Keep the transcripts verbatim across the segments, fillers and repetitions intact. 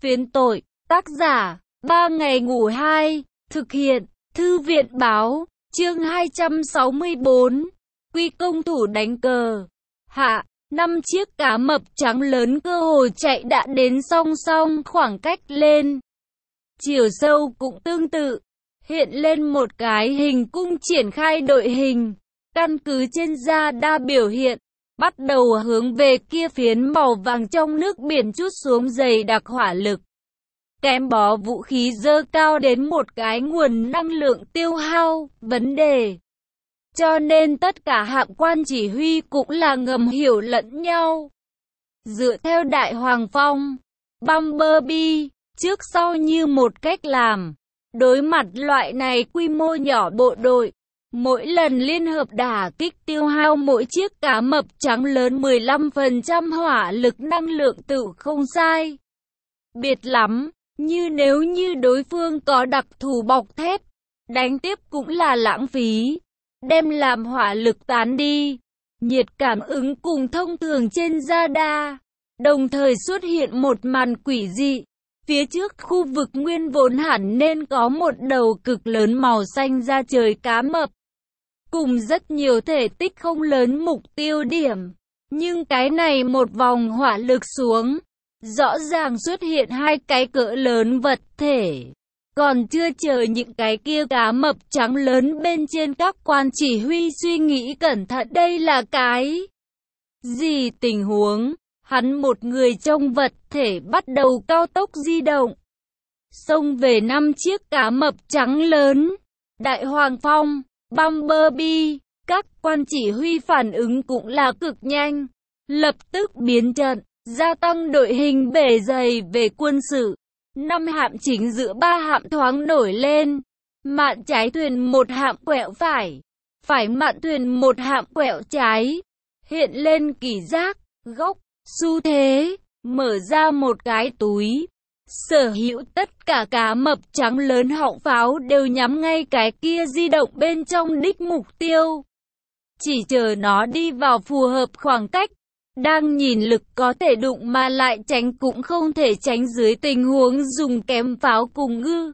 Phiến tội, tác giả, ba ngày ngủ hai, thực hiện, Thư viện báo, chương hai trăm sáu mươi bốn, Quy công thủ đánh cờ. Hạ, năm chiếc cá mập trắng lớn cơ hồ chạy đã đến song song khoảng cách lên. Chiều sâu cũng tương tự, hiện lên một cái hình cung triển khai đội hình, căn cứ trên radar biểu hiện, bắt đầu hướng về kia phiến màu vàng trong nước biển chút xuống dày đặc hỏa lực. Kém bó vũ khí dơ cao đến một cái nguồn năng lượng tiêu hao, vấn đề. Cho nên tất cả hạm quan chỉ huy cũng là ngầm hiểu lẫn nhau. Dựa theo Đại Hoàng Phong, Bumblebee, trước sau như một cách làm. Đối mặt loại này quy mô nhỏ bộ đội, mỗi lần liên hợp đả kích tiêu hao mỗi chiếc cá mập trắng lớn mười lăm phần trăm hỏa lực năng lượng tự không sai. Biệt lắm, như nếu như đối phương có đặc thù bọc thép, đánh tiếp cũng là lãng phí, đem làm hỏa lực tán đi. Nhiệt cảm ứng cùng thông thường trên radar, đồng thời xuất hiện một màn quỷ dị. Phía trước khu vực nguyên vốn hẳn nên có một đầu cực lớn màu xanh da trời cá mập, cùng rất nhiều thể tích không lớn mục tiêu điểm. Nhưng cái này một vòng hỏa lực xuống, rõ ràng xuất hiện hai cái cỡ lớn vật thể. Còn chưa chờ những cái kia cá mập trắng lớn bên trên các quan chỉ huy suy nghĩ cẩn thận đây là cái gì tình huống, hắn một người trong vật thể bắt đầu cao tốc di động, xông về năm chiếc cá mập trắng lớn. Đại Hoàng Phong, Bumblebee, các quan chỉ huy phản ứng cũng là cực nhanh, lập tức biến trận, gia tăng đội hình bề dày về quân sự. Năm hạm chính giữa ba hạm thoáng nổi lên, mạn trái thuyền một hạm quẹo phải, phải mạn thuyền một hạm quẹo trái, hiện lên kỳ giác, góc, xu thế, mở ra một cái túi. Sở hữu tất cả cá mập trắng lớn họng pháo đều nhắm ngay cái kia di động bên trong đích mục tiêu. Chỉ chờ nó đi vào phù hợp khoảng cách, đang nhìn lực có thể đụng mà lại tránh cũng không thể tránh dưới tình huống dùng kém pháo cùng ngư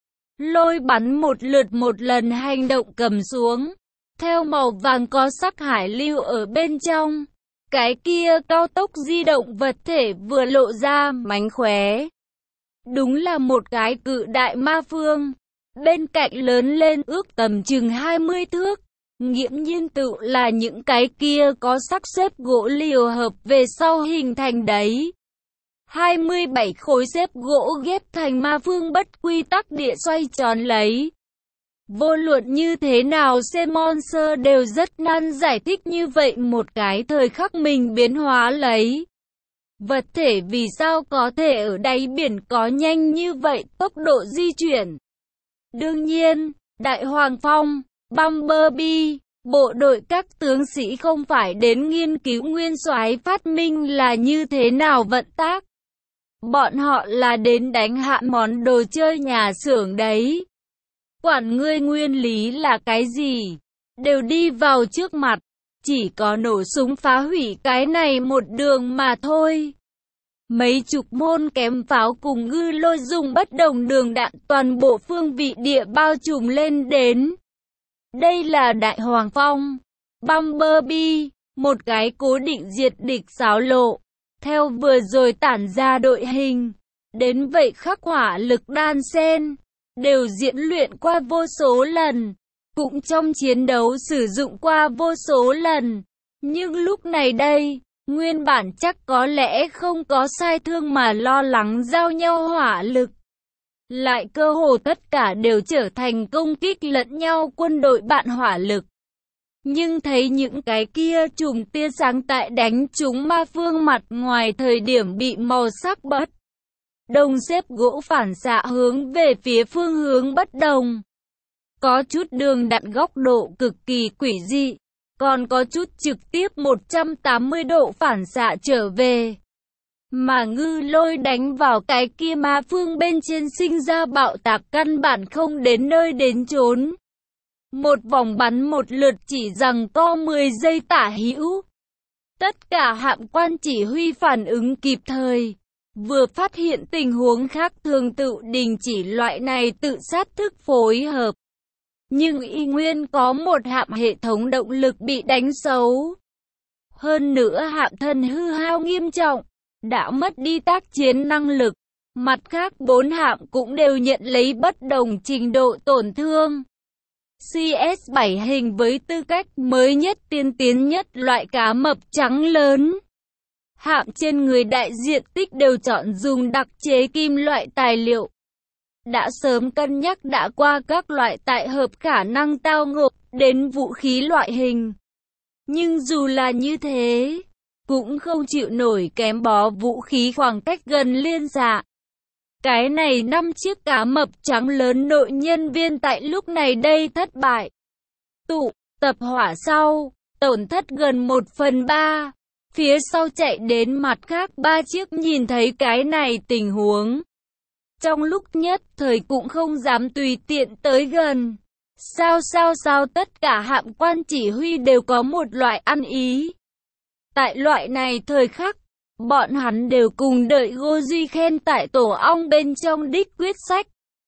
lôi bắn một lượt một lần hành động cầm xuống. Theo màu vàng có sắc hải lưu ở bên trong, cái kia cao tốc di động vật thể vừa lộ ra mánh khóe. Đúng là một cái cự đại ma phương, bên cạnh lớn lên ước tầm chừng hai mươi thước. Nghiễm nhiên tự là những cái kia có sắc xếp gỗ liều hợp về sau hình thành đấy. hai mươi bảy khối xếp gỗ ghép thành ma phương bất quy tắc địa xoay tròn lấy. Vô luận như thế nào Semonser đều rất nan giải thích như vậy một cái thời khắc mình biến hóa lấy. Vật thể vì sao có thể ở đáy biển có nhanh như vậy tốc độ di chuyển? Đương nhiên, Đại Hoàng Phong, Bumblebee, bộ đội các tướng sĩ không phải đến nghiên cứu nguyên soái phát minh là như thế nào vận tác. Bọn họ là đến đánh hạ món đồ chơi nhà xưởng đấy. Quản ngươi nguyên lý là cái gì, đều đi vào trước mặt, chỉ có nổ súng phá hủy cái này một đường mà thôi. Mấy chục môn kém pháo cùng ngư lôi dùng bất đồng đường đạn toàn bộ phương vị địa bao trùm lên đến. Đây là Đại Hoàng Phong, Bumblebee, một cái cố định diệt địch xáo lộ. Theo vừa rồi tản ra đội hình, đến vậy khắc hỏa lực đan xen, đều diễn luyện qua vô số lần, cũng trong chiến đấu sử dụng qua vô số lần. Nhưng lúc này đây, nguyên bản chắc có lẽ không có sai thương mà lo lắng giao nhau hỏa lực, lại cơ hồ tất cả đều trở thành công kích lẫn nhau quân đội bạn hỏa lực. Nhưng thấy những cái kia chùm tia sáng tại đánh trúng ma phương mặt ngoài thời điểm bị màu sắc bất đồng xếp gỗ phản xạ hướng về phía phương hướng bất đồng. Có chút đường đạn góc độ cực kỳ quỷ dị, còn có chút trực tiếp một trăm tám mươi độ phản xạ trở về. Mà ngư lôi đánh vào cái kia ma phương bên trên sinh ra bạo tạc căn bản không đến nơi đến chốn. Một vòng bắn một lượt chỉ rằng co mười giây tả hữu. Tất cả hạm quan chỉ huy phản ứng kịp thời, vừa phát hiện tình huống khác thường tự đình chỉ loại này tự sát thức phối hợp. Nhưng y nguyên có một hạm hệ thống động lực bị đánh xấu. Hơn nữa hạm thân hư hao nghiêm trọng, đã mất đi tác chiến năng lực. Mặt khác bốn hạm cũng đều nhận lấy bất đồng trình độ tổn thương. C S bảy hình với tư cách mới nhất tiên tiến nhất loại cá mập trắng lớn. Hạm trên người đại diện tích đều chọn dùng đặc chế kim loại tài liệu. Đã sớm cân nhắc đã qua các loại tại hợp khả năng tao ngộ đến vũ khí loại hình. Nhưng dù là như thế, cũng không chịu nổi kém bó vũ khí khoảng cách gần liên xạ. Cái này năm chiếc cá mập trắng lớn nội nhân viên tại lúc này đây thất bại. Tụ tập hỏa sau, tổn thất gần một phần ba. Phía sau chạy đến mặt khác ba chiếc nhìn thấy cái này tình huống. Trong lúc nhất thời cũng không dám tùy tiện tới gần. Sao sao sao tất cả hạm quan chỉ huy đều có một loại ăn ý. Tại loại này thời khắc, bọn hắn đều cùng đợi Ngô Duy Khen tại tổ ong bên trong đích quyết sách.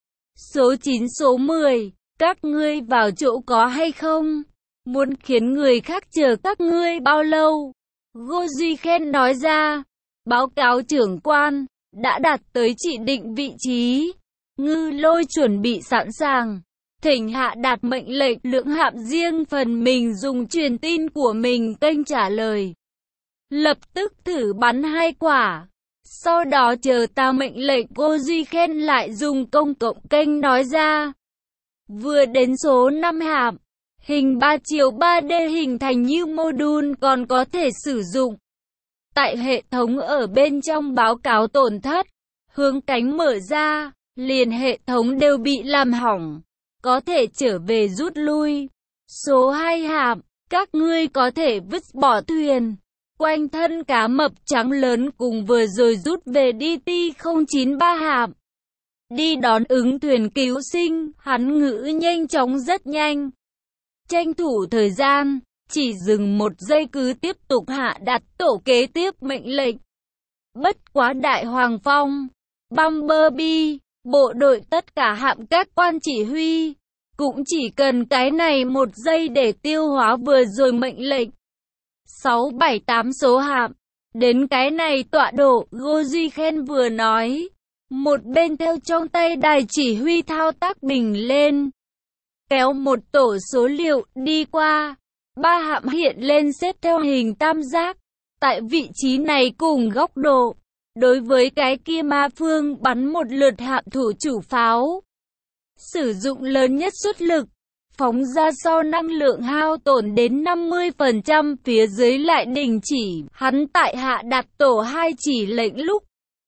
Số chín số mười, các ngươi vào chỗ có hay không? Muốn khiến người khác chờ các ngươi bao lâu? Ngô Duy Khen nói ra, báo cáo trưởng quan, đã đạt tới chỉ định vị trí. Ngư lôi chuẩn bị sẵn sàng. Thỉnh hạ đạt mệnh lệnh lượng hạm riêng phần mình dùng truyền tin của mình kênh trả lời. Lập tức thử bắn hai quả. Sau đó chờ ta mệnh lệnh. Ngô Duy Khen lại dùng công cộng kênh nói ra. Vừa đến số năm hạm. Hình ba chiều ba D hình thành như module còn có thể sử dụng. Tại hệ thống ở bên trong báo cáo tổn thất. Hướng cánh mở ra. Liền hệ thống đều bị làm hỏng. Có thể trở về rút lui. Số hai hạm. Các ngươi có thể vứt bỏ thuyền. Quanh thân cá mập trắng lớn cùng vừa rồi rút về D T không chín ba hạm. Đi đón ứng thuyền cứu sinh, hắn ngữ nhanh chóng rất nhanh. Tranh thủ thời gian, chỉ dừng một giây cứ tiếp tục hạ đặt tổ kế tiếp mệnh lệnh. Bất quá Đại Hoàng Phong, Bumblebee, bộ đội tất cả hạm các quan chỉ huy, cũng chỉ cần cái này một giây để tiêu hóa vừa rồi mệnh lệnh. sáu bảy tám số hạm, đến cái này tọa độ, Ngô Duy Khen vừa nói, một bên theo trong tay đài chỉ huy thao tác bình lên. Kéo một tổ số liệu đi qua, ba hạm hiện lên xếp theo hình tam giác, tại vị trí này cùng góc độ. Đối với cái kia ma phương bắn một lượt hạm thủ chủ pháo. Sử dụng lớn nhất suất lực, phóng ra sau năng lượng hao tổn đến năm mươi phần trăm phía dưới lại đình chỉ. Hắn tại hạ đặt tổ hai chỉ lệnh lúc.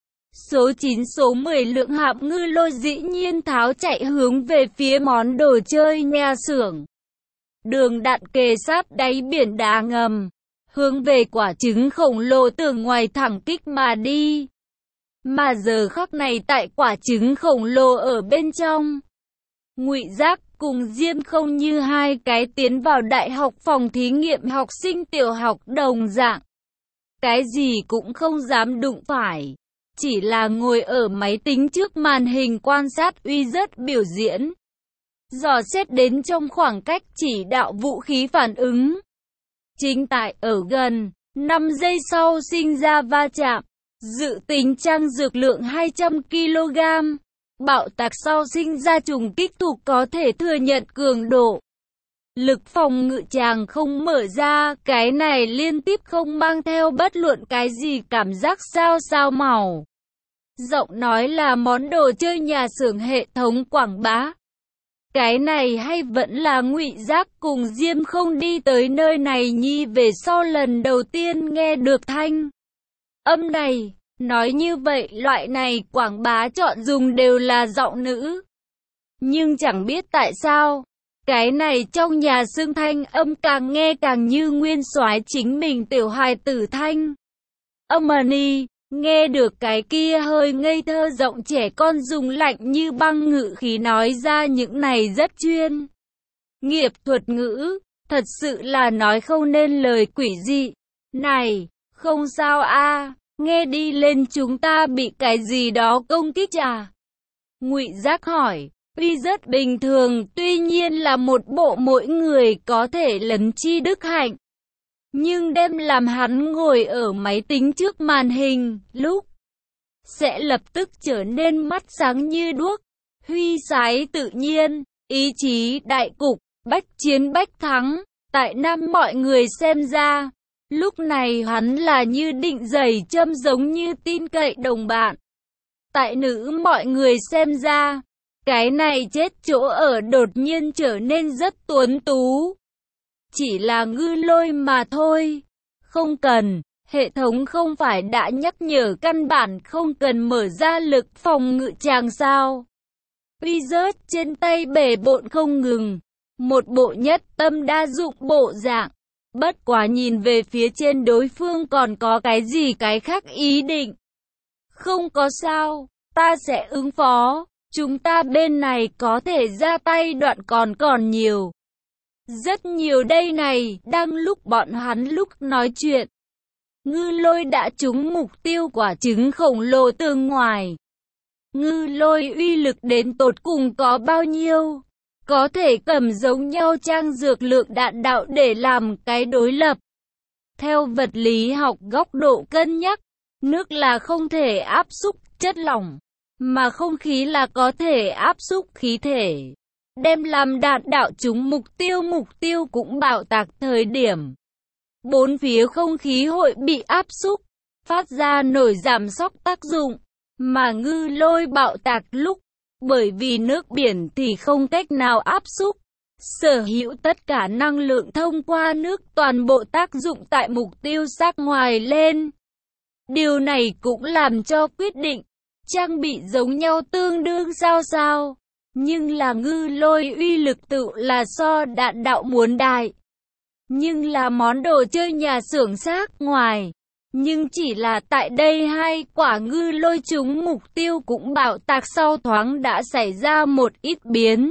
Số chín số mười lượng hạm ngư lôi dĩ nhiên tháo chạy hướng về phía món đồ chơi nhà xưởng. Đường đạn kề sát đáy biển đá ngầm. Hướng về quả trứng khổng lồ tường ngoài thẳng kích mà đi. Mà giờ khắc này tại quả trứng khổng lồ ở bên trong. Ngụy Giác cùng Diêm Không như hai cái tiến vào đại học phòng thí nghiệm học sinh tiểu học đồng dạng. Cái gì cũng không dám đụng phải. Chỉ là ngồi ở máy tính trước màn hình quan sát uy rất biểu diễn. Dò xét đến trong khoảng cách chỉ đạo vũ khí phản ứng. Chính tại ở gần, năm giây sau sinh ra va chạm, dự tính trang dược lượng hai trăm ki lô gam, bạo tạc sau sinh ra trùng kích thuộc có thể thừa nhận cường độ. Lực phòng ngự chàng không mở ra, cái này liên tiếp không mang theo bất luận cái gì cảm giác sao sao màu. Giọng nói là món đồ chơi nhà xưởng hệ thống quảng bá. Cái này hay vẫn là Ngụy Giác cùng Diêm Không đi tới nơi này nhi về sau lần đầu tiên nghe được thanh âm này. Nói như vậy loại này quảng bá chọn dùng đều là giọng nữ. Nhưng chẳng biết tại sao, cái này trong nhà xương thanh âm càng nghe càng như nguyên soái chính mình tiểu hài tử thanh. Âm-ni, nghe được cái kia hơi ngây thơ giọng trẻ con dùng lạnh như băng ngữ khí nói ra những này rất chuyên nghiệp thuật ngữ, thật sự là nói không nên lời quỷ dị. Này, không sao a. Nghe đi lên chúng ta bị cái gì đó công kích à? Ngụy Giác hỏi. Tuy rất bình thường, tuy nhiên là một bộ mỗi người có thể lấn chi đức hạnh. Nhưng đem làm hắn ngồi ở máy tính trước màn hình, lúc sẽ lập tức trở nên mắt sáng như đuốc, huy sái tự nhiên, ý chí đại cục, bách chiến bách thắng. Tại nam mọi người xem ra, lúc này hắn là như định giày châm giống như tin cậy đồng bạn. Tại nữ mọi người xem ra, cái này chết chỗ ở đột nhiên trở nên rất tuấn tú. Chỉ là Ngư Lôi mà thôi. Không cần, hệ thống không phải đã nhắc nhở căn bản không cần mở ra lực phòng ngự chàng sao. Wizard trên tay bể bộn không ngừng. Một bộ nhất tâm đa dụng bộ dạng. Bất quá nhìn về phía trên đối phương còn có cái gì cái khác ý định. Không có sao, ta sẽ ứng phó. Chúng ta bên này có thể ra tay đoạn còn còn nhiều. Rất nhiều đây này, đang lúc bọn hắn lúc nói chuyện. Ngư Lôi đã trúng mục tiêu quả trứng khổng lồ từ ngoài. Ngư Lôi uy lực đến tột cùng có bao nhiêu? Có thể cầm giống nhau trang dược lượng đạn đạo để làm cái đối lập. Theo vật lý học góc độ cân nhắc, nước là không thể áp xúc chất lỏng, mà không khí là có thể áp xúc khí thể. Đem làm đạn đạo trúng mục tiêu, mục tiêu cũng bạo tạc thời điểm. Bốn phía không khí hội bị áp xúc, phát ra nổi giảm sóc tác dụng, mà Ngư Lôi bạo tạc lúc, bởi vì nước biển thì không cách nào áp xúc. Sở hữu tất cả năng lượng thông qua nước toàn bộ tác dụng tại mục tiêu sát ngoài lên. Điều này cũng làm cho quyết định, trang bị giống nhau tương đương sao sao. Nhưng là Ngư Lôi uy lực tự là so đạn đạo muốn đại. Nhưng là món đồ chơi nhà xưởng sát ngoài. Nhưng chỉ là tại đây hai quả Ngư Lôi trúng mục tiêu cũng bạo tạc sau thoáng đã xảy ra một ít biến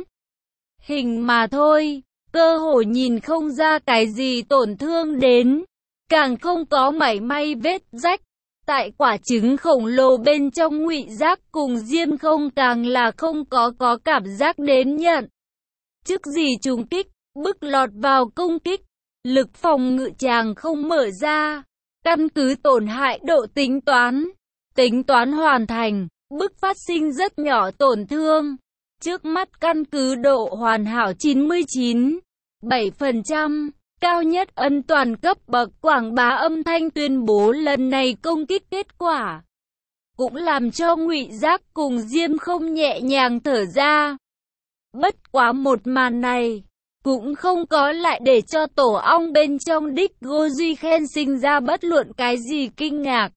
hình mà thôi. Cơ hội nhìn không ra cái gì tổn thương đến. Càng không có mảy may vết rách. Tại quả trứng khổng lồ bên trong Ngụy Giác cùng Diêm Không càng là không có có cảm giác đến nhận chức gì trùng kích, bức lọt vào công kích, lực phòng ngự chàng không mở ra, căn cứ tổn hại độ tính toán, tính toán hoàn thành, bức phát sinh rất nhỏ tổn thương, trước mắt căn cứ độ hoàn hảo chín mươi chín phẩy bảy phần trăm. Cao nhất ân toàn cấp bậc quảng bá âm thanh tuyên bố lần này công kích kết quả. Cũng làm cho Ngụy Giác cùng Diêm Không nhẹ nhàng thở ra. Bất quá một màn này, cũng không có lại để cho tổ ong bên trong đích Ngô Duy Khen sinh ra bất luận cái gì kinh ngạc.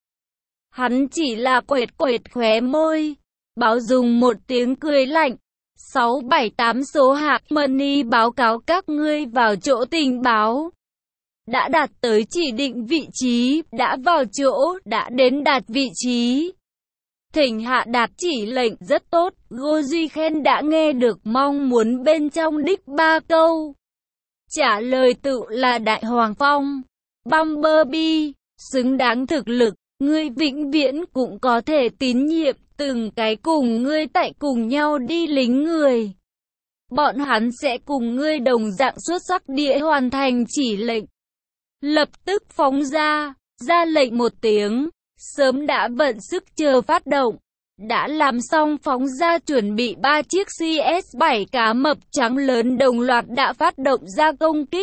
Hắn chỉ là quệt quệt khóe môi, báo dùng một tiếng cười lạnh. sáu bảy tám số hạc money báo cáo các ngươi vào chỗ tình báo. Đã đạt tới chỉ định vị trí, đã vào chỗ, đã đến đạt vị trí. Thỉnh hạ đạt chỉ lệnh rất tốt, Ngô Duy Khen đã nghe được mong muốn bên trong đích ba câu. Trả lời tự là Đại Hoàng Phong. Bumblebee, xứng đáng thực lực, ngươi vĩnh viễn cũng có thể tín nhiệm. Từng cái cùng ngươi tại cùng nhau đi lính người. Bọn hắn sẽ cùng ngươi đồng dạng xuất sắc địa hoàn thành chỉ lệnh. Lập tức phóng ra, ra lệnh một tiếng, sớm đã vận sức chờ phát động. Đã làm xong phóng ra chuẩn bị ba chiếc C S bảy cá mập trắng lớn đồng loạt đã phát động ra công kích.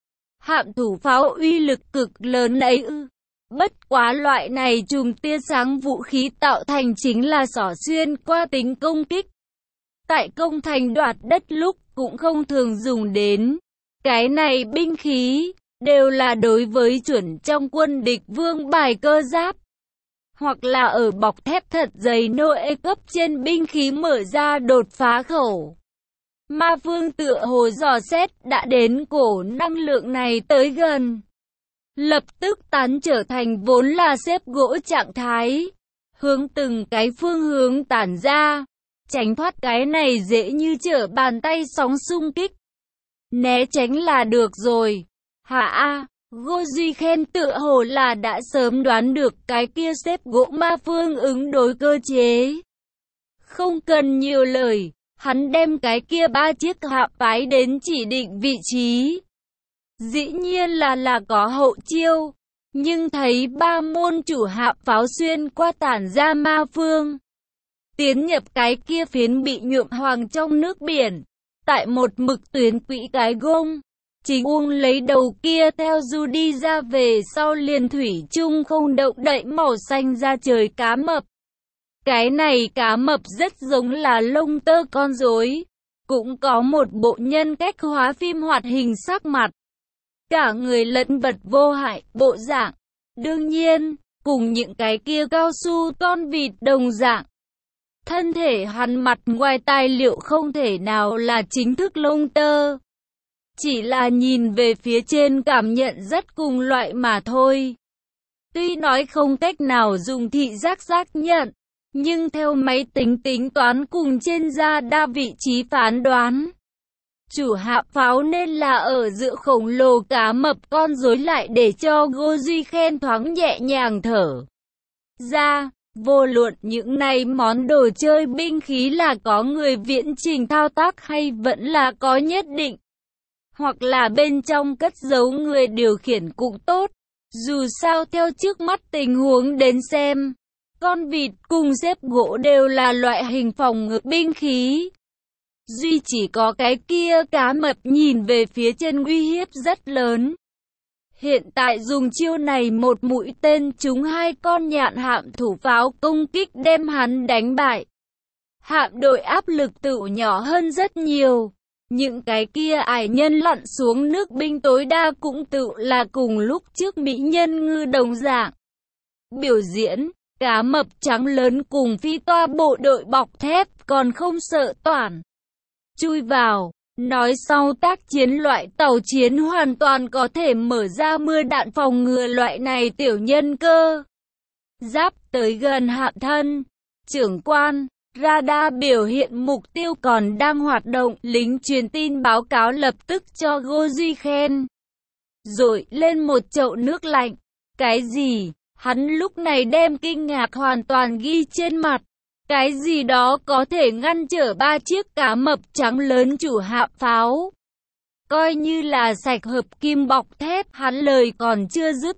Hạm thủ pháo uy lực cực lớn ấy ư. Bất quá loại này chùm tia sáng vũ khí tạo thành chính là xỏ xuyên qua tính công kích. Tại công thành đoạt đất lúc cũng không thường dùng đến. Cái này binh khí, đều là đối với chuẩn trong quân địch vương bài cơ giáp. Hoặc là ở bọc thép thật dày Noe cấp trên binh khí mở ra đột phá khẩu. Ma Vương tựa hồ dò xét đã đến cổ năng lượng này tới gần. Lập tức tán trở thành vốn là xếp gỗ trạng thái. Hướng từng cái phương hướng tản ra. Tránh thoát cái này dễ như trở bàn tay sóng xung kích. Né tránh là được rồi. Hạ A, Ngô Duy Khen tựa hồ là đã sớm đoán được cái kia xếp gỗ ma phương ứng đối cơ chế. Không cần nhiều lời, hắn đem cái kia ba chiếc hạm phái đến chỉ định vị trí. Dĩ nhiên là là có hậu chiêu, nhưng thấy ba môn chủ hạm pháo xuyên qua tản ra ma phương, tiến nhập cái kia phiến bị nhuộm hoàng trong nước biển, tại một mực tuyến quỹ cái gông. Chính Uông lấy đầu kia theo du đi ra về sau liền thủy chung không động đậy màu xanh ra trời cá mập. Cái này cá mập rất giống là lông tơ con rối, cũng có một bộ nhân cách hóa phim hoạt hình sắc mặt. Cả người lẫn vật vô hại, bộ dạng. Đương nhiên, cùng những cái kia cao su con vịt đồng dạng. Thân thể hắn mặt ngoài tài liệu không thể nào là chính thức lông tơ. Chỉ là nhìn về phía trên cảm nhận rất cùng loại mà thôi. Tuy nói không cách nào dùng thị giác xác nhận, nhưng theo máy tính tính toán cùng trên da đa vị trí phán đoán, chủ hạm pháo nên là ở giữa khổng lồ cá mập con rối lại để cho Ngô Duy Khen thoáng nhẹ nhàng thở ra. Vô luận những này món đồ chơi binh khí là có người viễn trình thao tác hay vẫn là có nhất định, hoặc là bên trong cất giấu người điều khiển cũng tốt. Dù sao theo trước mắt tình huống đến xem, con vịt cùng xếp gỗ đều là loại hình phòng ngự binh khí. Duy chỉ có cái kia cá mập nhìn về phía trên uy hiếp rất lớn. Hiện tại dùng chiêu này một mũi tên trúng hai con nhạn hạm thủ pháo công kích đem hắn đánh bại. Hạm đội áp lực tự nhỏ hơn rất nhiều. Những cái kia ải nhân lặn xuống nước binh tối đa cũng tự là cùng lúc trước mỹ nhân ngư đồng dạng. Biểu diễn, cá mập trắng lớn cùng phi toa bộ đội bọc thép còn không sợ toản chui vào. Nói sau tác chiến loại tàu chiến hoàn toàn có thể mở ra mưa đạn phòng ngừa loại này tiểu nhân cơ giáp tới gần hạm thân. Trưởng quan, radar biểu hiện mục tiêu còn đang hoạt động, lính truyền tin báo cáo lập tức cho Ngô Duy Khen. Rồi lên một chậu nước lạnh. Cái gì? Hắn lúc này đem kinh ngạc hoàn toàn ghi trên mặt. Cái gì đó có thể ngăn trở ba chiếc cá mập trắng lớn chủ hạm pháo. Coi như là sạch hợp kim bọc thép, hắn lời còn chưa dứt,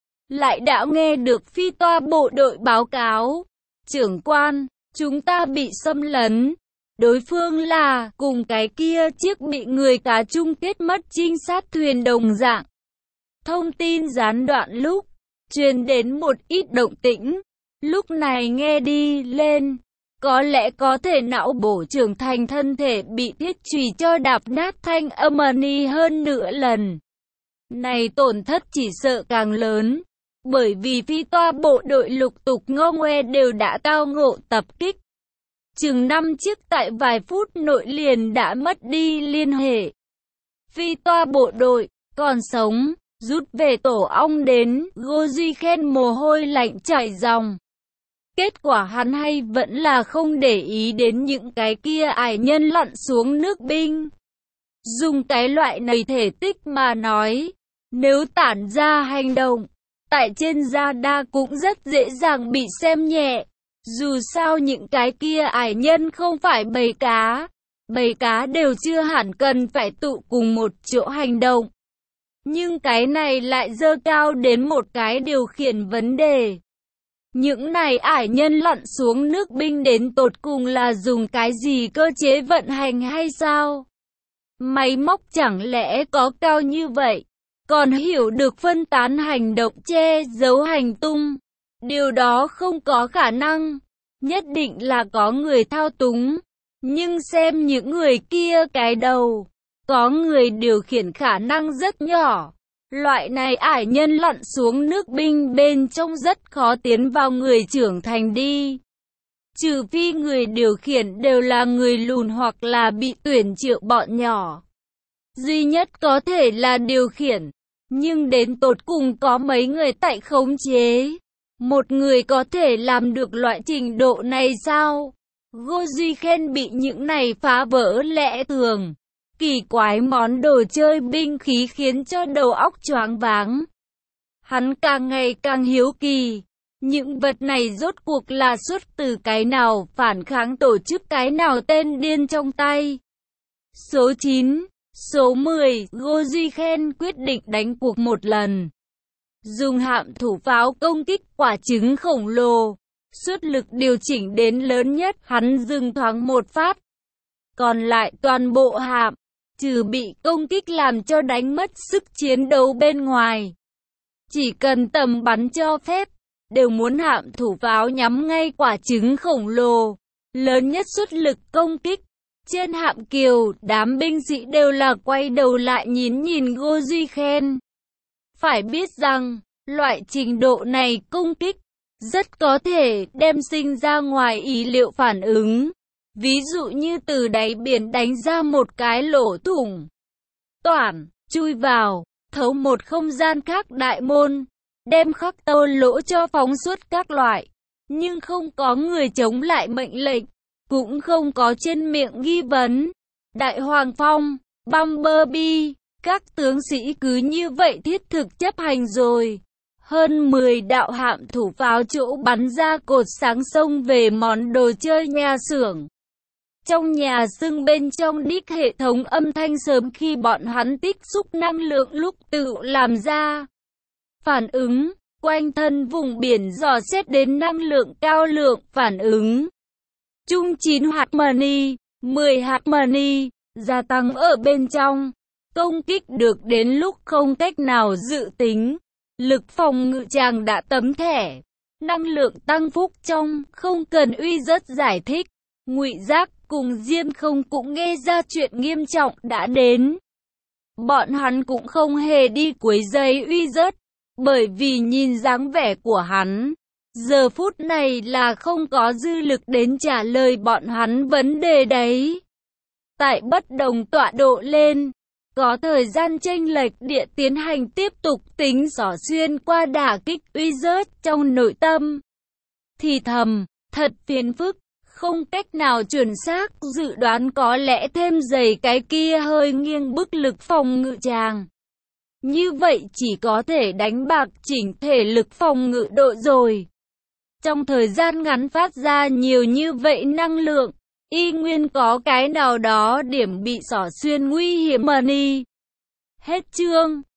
lại đã nghe được phi toa bộ đội báo cáo. Trưởng quan, chúng ta bị xâm lấn. Đối phương là cùng cái kia chiếc bị người cá chung kết mất trinh sát thuyền đồng dạng. Thông tin gián đoạn lúc truyền đến một ít động tĩnh. Lúc này nghe đi lên, có lẽ có thể não bổ trưởng thành thân thể bị thiết chùy cho đạp nát thanh âm ni hơn nửa lần. Này tổn thất chỉ sợ càng lớn, bởi vì phi toa bộ đội lục tục ngô ngoe đều đã tao ngộ tập kích. Chừng năm chiếc tại vài phút nội liền đã mất đi liên hệ. Phi toa bộ đội còn sống, rút về tổ ong đến. Ngô Duy Khen mồ hôi lạnh chảy ròng. Kết quả hắn hay vẫn là không để ý đến những cái kia ải nhân lặn xuống nước binh. Dùng cái loại này thể tích mà nói, nếu tản ra hành động, tại trên radar cũng rất dễ dàng bị xem nhẹ. Dù sao những cái kia ải nhân không phải bầy cá, bầy cá đều chưa hẳn cần phải tụ cùng một chỗ hành động. Nhưng cái này lại dơ cao đến một cái điều khiển vấn đề. Những này ải nhân lặn xuống nước binh đến tột cùng là dùng cái gì cơ chế vận hành hay sao? Máy móc chẳng lẽ có cao như vậy? Còn hiểu được phân tán hành động che giấu hành tung? Điều đó không có khả năng. Nhất định là có người thao túng. Nhưng xem những người kia cái đầu, có người điều khiển khả năng rất nhỏ. Loại này ải nhân lặn xuống nước binh bên trong rất khó tiến vào người trưởng thành đi. Trừ phi người điều khiển đều là người lùn hoặc là bị tuyển triệu bọn nhỏ. Duy nhất có thể là điều khiển. Nhưng đến tột cùng có mấy người tại khống chế. Một người có thể làm được loại trình độ này sao? Ngô Duy Khen bị những này phá vỡ lẽ thường. kỳ quái món đồ chơi binh khí khiến cho đầu óc choáng váng. Hắn càng ngày càng hiếu kỳ, những vật này rốt cuộc là xuất từ cái nào, phản kháng tổ chức cái nào tên điên trong tay. Số chín, số mười, Ngô Duy Khen quyết định đánh cuộc một lần. Dùng hạm thủ pháo công kích quả trứng khổng lồ, suất lực điều chỉnh đến lớn nhất, hắn dừng thoáng một phát. Còn lại toàn bộ hạm, trừ bị công kích làm cho đánh mất sức chiến đấu bên ngoài. Chỉ cần tầm bắn cho phép, đều muốn hạm thủ pháo nhắm ngay quả trứng khổng lồ, lớn nhất suất lực công kích. Trên hạm kiều, đám binh sĩ đều là quay đầu lại nhìn nhìn Ngô Duy Khen. Phải biết rằng, loại trình độ này công kích, rất có thể đem sinh ra ngoài ý liệu phản ứng. Ví dụ như từ đáy biển đánh ra một cái lỗ thủng, toản, chui vào, thấu một không gian khác đại môn, đem khắc tô lỗ cho phóng xuất các loại. Nhưng không có người chống lại mệnh lệnh, cũng không có trên miệng nghi vấn. Đại Hoàng Phong, Bumblebee, các tướng sĩ cứ như vậy thiết thực chấp hành rồi. Hơn mười đạo hạm thủ pháo chỗ bắn ra cột sáng xông về món đồ chơi nhà xưởng. Trong nhà xưng bên trong đích hệ thống âm thanh sớm khi bọn hắn tích xúc năng lượng lúc tự làm ra phản ứng, quanh thân vùng biển dò xét đến năng lượng cao lượng phản ứng. Chung chín hạt mani, mười hạt mani, gia tăng ở bên trong, công kích được đến lúc không cách nào dự tính. Lực phòng ngự chàng đã tấm thẻ, năng lượng tăng phúc trong, không cần uy rất giải thích. Ngụy Giác cùng Diêm Không cũng nghe ra chuyện nghiêm trọng đã đến. Bọn hắn cũng không hề đi quấy rầy uy rất, bởi vì nhìn dáng vẻ của hắn, giờ phút này là không có dư lực đến trả lời bọn hắn vấn đề đấy. Tại bất đồng tọa độ lên, có thời gian chênh lệch địa tiến hành tiếp tục tính xỏ xuyên qua đả kích uy rớt trong nội tâm. Thì thầm, thật phiền phức, không cách nào chuẩn xác dự đoán, có lẽ thêm dày cái kia hơi nghiêng bức lực phòng ngự chàng. Như vậy chỉ có thể đánh bạc chỉnh thể lực phòng ngự độ rồi. Trong thời gian ngắn phát ra nhiều như vậy năng lượng, y nguyên có cái nào đó điểm bị xỏ xuyên nguy hiểm mà ni. Hết chương.